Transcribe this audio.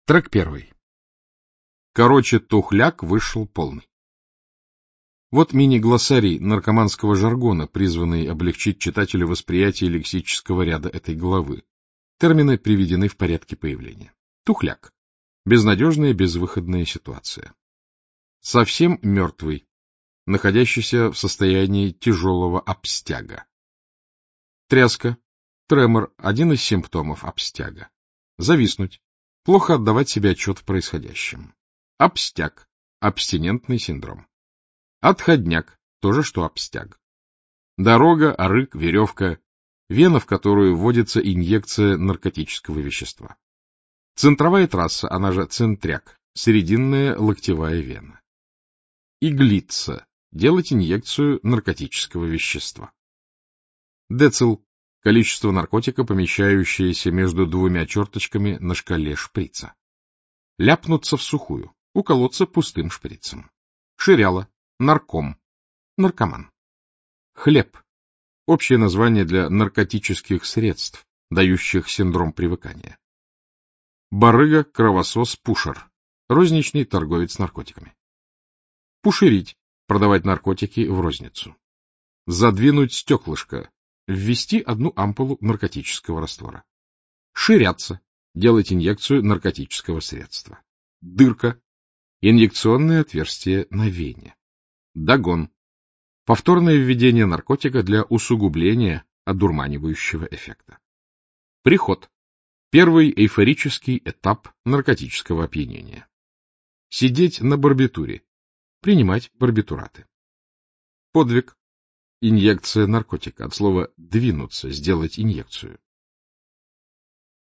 Трек 1. Короче, тухляк вышел полный. Вот мини-глоссарий наркоманского жаргона, призванный облегчить читателю восприятие лексического ряда этой главы. Термины приведены в порядке появления. Тухляк. Безнадежная, безвыходная ситуация. Совсем мертвый, находящийся в состоянии тяжелого абстяга. Тряска. Тремор — один из симптомов абстяга. Зависнуть. Плохо отдавать себе отчет в происходящем. Абстяг — абстинентный синдром. Отходняк — то же, что абстяг. Дорога, арык, веревка — вена, в которую вводится инъекция наркотического вещества. Центровая трасса, она же центряк, срединная локтевая вена. Иглица — делать инъекцию наркотического вещества. Децил — количество наркотика, помещающееся между двумя черточками на шкале шприца. Ляпнуться в сухую, уколоться пустым шприцем. Ширяло, нарком, наркоман. Хлеб — общее название для наркотических средств, дающих синдром привыкания. Барыга, кровосос, пушер — розничный торговец наркотиками. Пушерить — продавать наркотики в розницу. Задвинуть стеклышко — ввести одну ампулу наркотического раствора. Ширяться — делать инъекцию наркотического средства. Дырка — инъекционное отверстие на вене. Догон — повторное введение наркотика для усугубления одурманивающего эффекта. Приход — первый эйфорический этап наркотического опьянения. Сидеть на барбитуре — принимать барбитураты. Подвиг — инъекция наркотика, от слова «двинуться», сделать инъекцию.